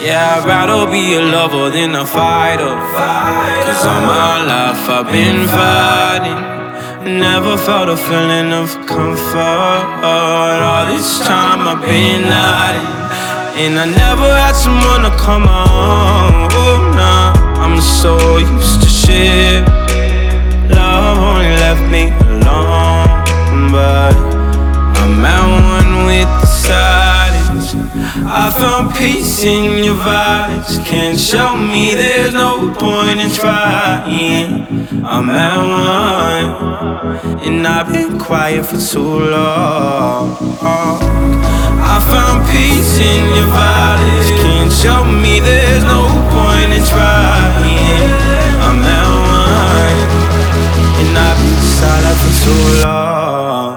Yeah, I'd rather be a lover than a fighter. Cause all my life I've been fighting. Never felt a feeling of comfort. All this time I've been hiding. And I never had someone to come on. Oh, nah, I'm so used to shit. Love only left me alone, but I'm at one with the silence. I found peace in your vibes. Can't show me there's no point in trying. I'm at one, and I've been quiet for too long. I found peace in your vibes. Can't show me there's no point in trying. I'm at one, and I've been silent for too long.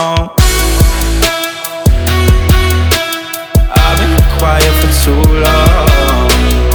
I've been quiet for too long.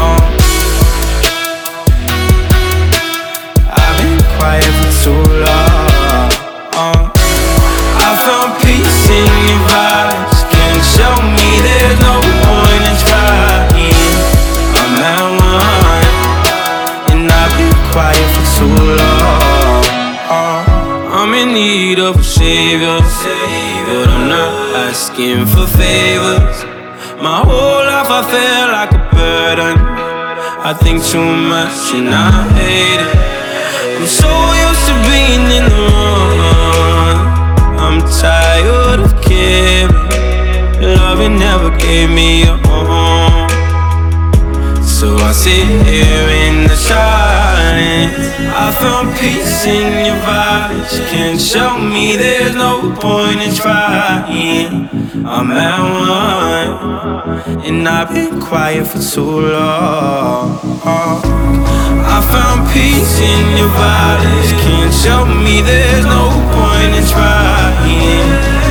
I've been quiet for too long. I found peace in your vibes. Can't show me there's no point in trying. I'm at one, and I've been quiet for too long. I'm in need of a savior, but I'm not asking for favors. My whole life I felt like a burden. I think too much and I hate it. I'm so used to being in the wrong. I'm tired of caring. Loving never gave me a home. So I sit here in the silence. I found peace in your vibes. Can't show me there's no point in trying. I'm at one, and I've been quiet for too long. I found peace in your vibes. Can't show me there's no point in trying.